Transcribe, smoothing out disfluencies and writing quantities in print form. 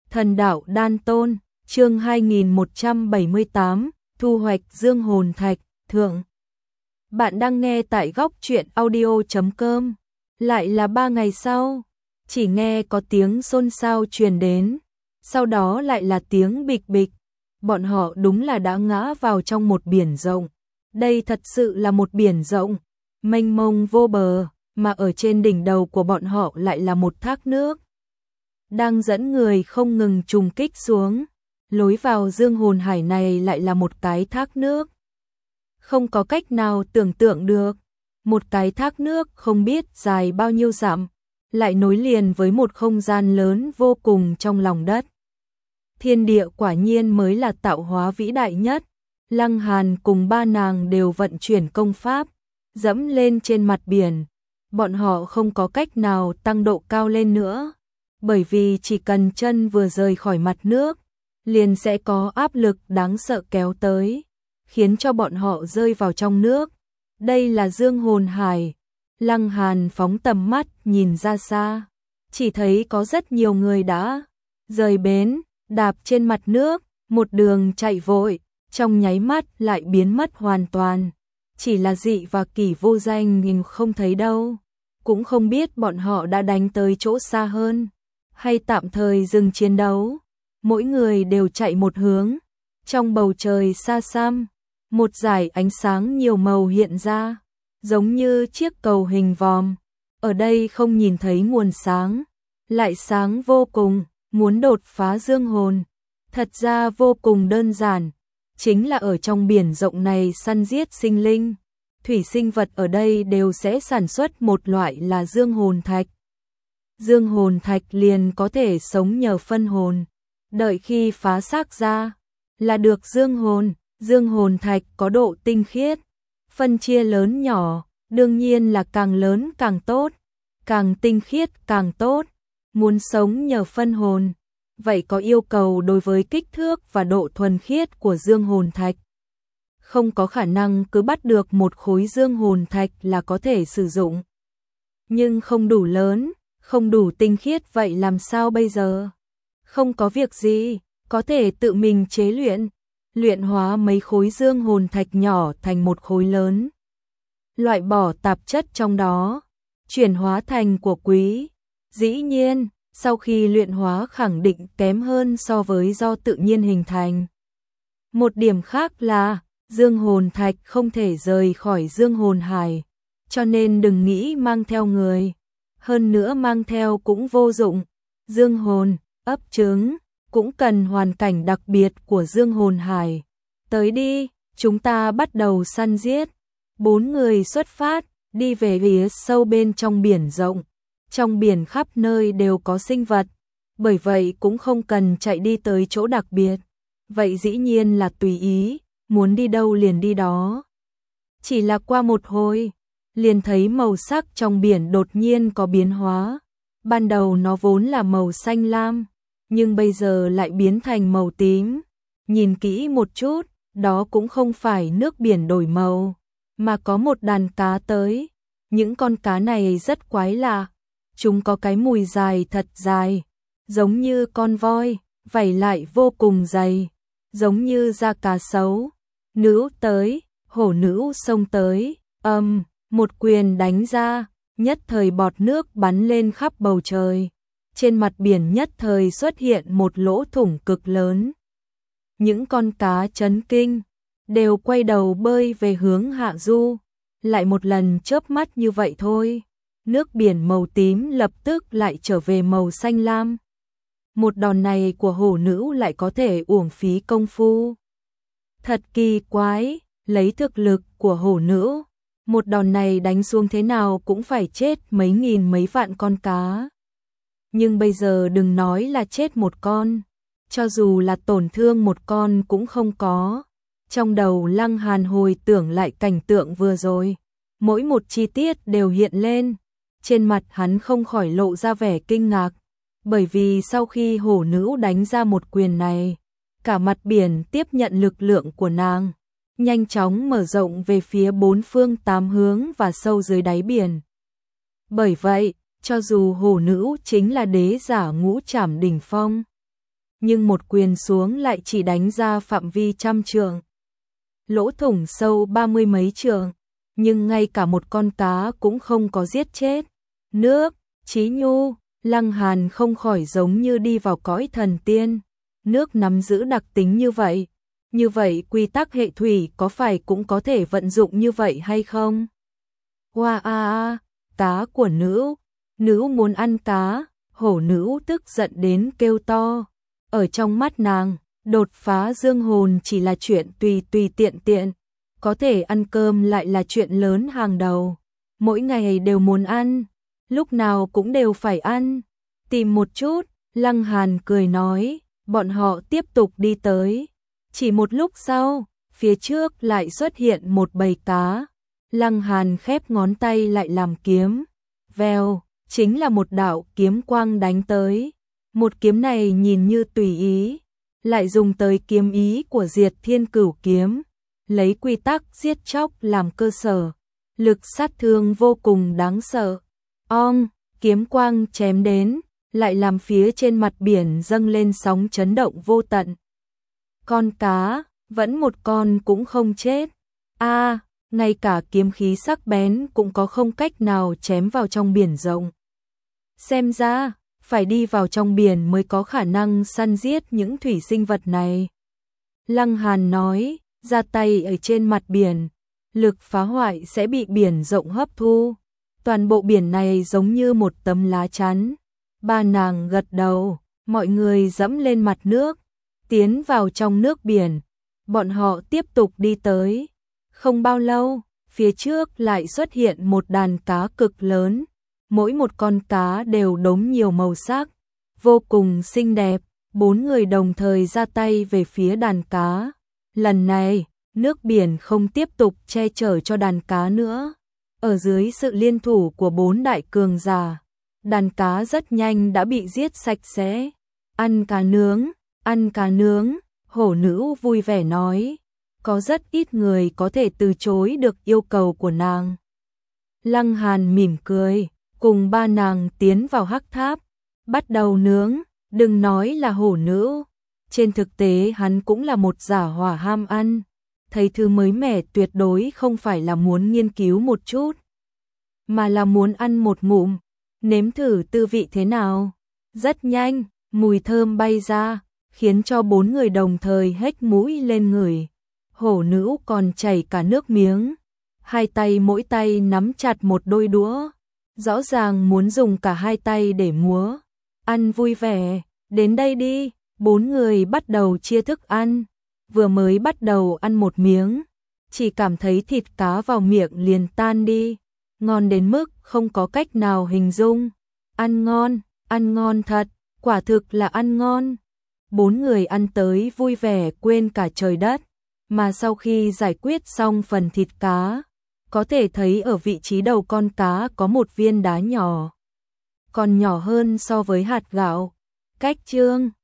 Thần đạo đan tôn, chương 2178, thu hoạch dương hồn thạch, thượng. Bạn đang nghe tại góc truyện audio.com. Lại là 3 ngày sau, chỉ nghe có tiếng xôn xao truyền đến, sau đó lại là tiếng bịch bịch. Bọn họ đúng là đã ngã vào trong một biển rộng. Đây thật sự là một biển rộng, mênh mông vô bờ, mà ở trên đỉnh đầu của bọn họ lại là một thác nước đang dẫn người không ngừng trùng kích xuống. Lối vào dương hồn hải này lại là một cái thác nước. Không có cách nào tưởng tượng được, một cái thác nước không biết dài bao nhiêu dặm, lại nối liền với một không gian lớn vô cùng trong lòng đất. Thiên địa quả nhiên mới là tạo hóa vĩ đại nhất. Lăng Hàn cùng ba nàng đều vận chuyển công pháp, dẫm lên trên mặt biển. Bọn họ không có cách nào tăng độ cao lên nữa, bởi vì chỉ cần chân vừa rời khỏi mặt nước, liền sẽ có áp lực đáng sợ kéo tới, khiến cho bọn họ rơi vào trong nước. Đây là dương hồn hải. Lăng Hàn phóng tầm mắt nhìn ra xa, chỉ thấy có rất nhiều người đã rời bến, đạp trên mặt nước, một đường chạy vội, trong nháy mắt lại biến mất hoàn toàn. Chỉ là Dị và Kỷ vô danh nhưng không thấy đâu, cũng không biết bọn họ đã đánh tới chỗ xa hơn, hay tạm thời dừng chiến đấu. Mỗi người đều chạy một hướng. Trong bầu trời xa xăm, một dải ánh sáng nhiều màu hiện ra, giống như chiếc cầu hình vòm. Ở đây không nhìn thấy nguồn sáng, lại sáng vô cùng. Muốn đột phá dương hồn, thật ra vô cùng đơn giản, chính là ở trong biển rộng này săn giết sinh linh. Thủy sinh vật ở đây đều sẽ sản xuất một loại là dương hồn thạch. Dương hồn thạch liền có thể sống nhờ phân hồn, đợi khi phá xác ra là được dương hồn. Dương hồn thạch có độ tinh khiết, phân chia lớn nhỏ, đương nhiên là càng lớn càng tốt, càng tinh khiết càng tốt. Muốn sống nhờ phân hồn, vậy có yêu cầu đối với kích thước và độ thuần khiết của dương hồn thạch. Không có khả năng cứ bắt được một khối dương hồn thạch là có thể sử dụng. Nhưng không đủ lớn, không đủ tinh khiết, vậy làm sao bây giờ? Không có việc gì, có thể tự mình chế luyện hóa mấy khối dương hồn thạch nhỏ thành một khối lớn. Loại bỏ tạp chất trong đó, chuyển hóa thành của quý. Dĩ nhiên, sau khi luyện hóa khẳng định kém hơn so với do tự nhiên hình thành. Một điểm khác là, dương hồn thạch không thể rời khỏi dương hồn hải, cho nên đừng nghĩ mang theo người. Hơn nữa mang theo cũng vô dụng. Dương hồn, ấp trứng, cũng cần hoàn cảnh đặc biệt của dương hồn hải. Tới đi, chúng ta bắt đầu săn giết. 4 người xuất phát, đi về phía sâu bên trong biển rộng. Trong biển khắp nơi đều có sinh vật, bởi vậy cũng không cần chạy đi tới chỗ đặc biệt. Vậy dĩ nhiên là tùy ý, muốn đi đâu liền đi đó. Chỉ là qua một hồi, liền thấy màu sắc trong biển đột nhiên có biến hóa. Ban đầu nó vốn là màu xanh lam, nhưng bây giờ lại biến thành màu tím. Nhìn kỹ một chút, đó cũng không phải nước biển đổi màu, mà có một đàn cá tới. Những con cá này rất quái lạ. Chúng có cái mùi dài thật dài, giống như con voi, vảy lại vô cùng dày, giống như da cá sấu. Nữ tới, hổ nữ xông tới, một quyền đánh ra, nhất thời bọt nước bắn lên khắp bầu trời. Trên mặt biển nhất thời xuất hiện một lỗ thủng cực lớn. Những con cá chấn kinh, đều quay đầu bơi về hướng hạ du. Lại một lần chớp mắt như vậy thôi, nước biển màu tím lập tức lại trở về màu xanh lam. Một đòn này của hổ nữ lại có thể uổng phí công phu. Thật kỳ quái, lấy thực lực của hổ nữ, một đòn này đánh xuống thế nào cũng phải chết mấy nghìn mấy vạn con cá. Nhưng bây giờ đừng nói là chết một con, cho dù là tổn thương một con cũng không có. Trong đầu Lăng Hàn hồi tưởng lại cảnh tượng vừa rồi, mỗi một chi tiết đều hiện lên. Trên mặt hắn không khỏi lộ ra vẻ kinh ngạc, bởi vì sau khi hổ nữ đánh ra một quyền này, cả mặt biển tiếp nhận lực lượng của nàng, nhanh chóng mở rộng về phía 4 phương 8 hướng và sâu dưới đáy biển. Bởi vậy, cho dù hổ nữ chính là đế giả ngũ trảm đỉnh phong, nhưng một quyền xuống lại chỉ đánh ra phạm vi trăm trượng. Lỗ thủng sâu 30 mấy trượng, nhưng ngay cả một con cá cũng không có giết chết. Nước, Chí Nhu, Lăng Hàn không khỏi giống như đi vào cõi thần tiên. Nước nắm giữ đặc tính như vậy quy tắc hệ thủy có phải cũng có thể vận dụng như vậy hay không? Wow, cá của nữ muốn ăn cá, hổ nữ tức giận đến kêu to. Ở trong mắt nàng, đột phá dương hồn chỉ là chuyện tùy tiện, có thể ăn cơm lại là chuyện lớn hàng đầu. Mỗi ngày đều muốn ăn, lúc nào cũng đều phải ăn. Tìm một chút, Lăng Hàn cười nói, bọn họ tiếp tục đi tới. Chỉ một lúc sau, phía trước lại xuất hiện một bầy cá. Lăng Hàn khép ngón tay lại làm kiếm. Vèo, chính là một đạo kiếm quang đánh tới. Một kiếm này nhìn như tùy ý, lại dùng tới kiếm ý của Diệt Thiên Cửu kiếm, lấy quy tắc giết chóc làm cơ sở, lực sát thương vô cùng đáng sợ. Kiếm quang chém đến, lại làm phía trên mặt biển dâng lên sóng chấn động vô tận. Con cá, vẫn một con cũng không chết. Ngay cả kiếm khí sắc bén cũng có không cách nào chém vào trong biển rộng. Xem ra, phải đi vào trong biển mới có khả năng săn giết những thủy sinh vật này. Lăng Hàn nói, ra tay ở trên mặt biển, lực phá hoại sẽ bị biển rộng hấp thu. Toàn bộ biển này giống như một tấm lá chắn. Ba nàng gật đầu, mọi người dẫm lên mặt nước, tiến vào trong nước biển. Bọn họ tiếp tục đi tới. Không bao lâu, phía trước lại xuất hiện một đàn cá cực lớn. Mỗi một con cá đều đốm nhiều màu sắc, vô cùng xinh đẹp. 4 người đồng thời ra tay về phía đàn cá. Lần này, nước biển không tiếp tục che chở cho đàn cá nữa. Ở dưới sự liên thủ của 4 đại cường giả, đàn cá rất nhanh đã bị giết sạch sẽ. Ăn cá nướng, hổ nữ vui vẻ nói. Có rất ít người có thể từ chối được yêu cầu của nàng. Lăng Hàn mỉm cười, cùng ba nàng tiến vào hắc tháp, bắt đầu nướng. Đừng nói là hổ nữ, trên thực tế hắn cũng là một giả hỏa ham ăn. Thấy thứ mới mẻ tuyệt đối không phải là muốn nghiên cứu một chút, mà là muốn ăn một ngụm, nếm thử tư vị thế nào. Rất nhanh, mùi thơm bay ra, khiến cho 4 người đồng thời hếch mũi lên ngửi. Hổ nữ còn chảy cả nước miếng, hai tay mỗi tay nắm chặt một đôi đũa, rõ ràng muốn dùng cả hai tay để múa. Ăn vui vẻ, đến đây đi. 4 người bắt đầu chia thức ăn. Vừa mới bắt đầu ăn một miếng, chỉ cảm thấy thịt cá vào miệng liền tan đi, ngon đến mức không có cách nào hình dung. Ăn ngon thật, quả thực là ăn ngon. 4 người ăn tới vui vẻ quên cả trời đất, mà sau khi giải quyết xong phần thịt cá, có thể thấy ở vị trí đầu con cá có một viên đá nhỏ, còn nhỏ hơn so với hạt gạo. Cách chương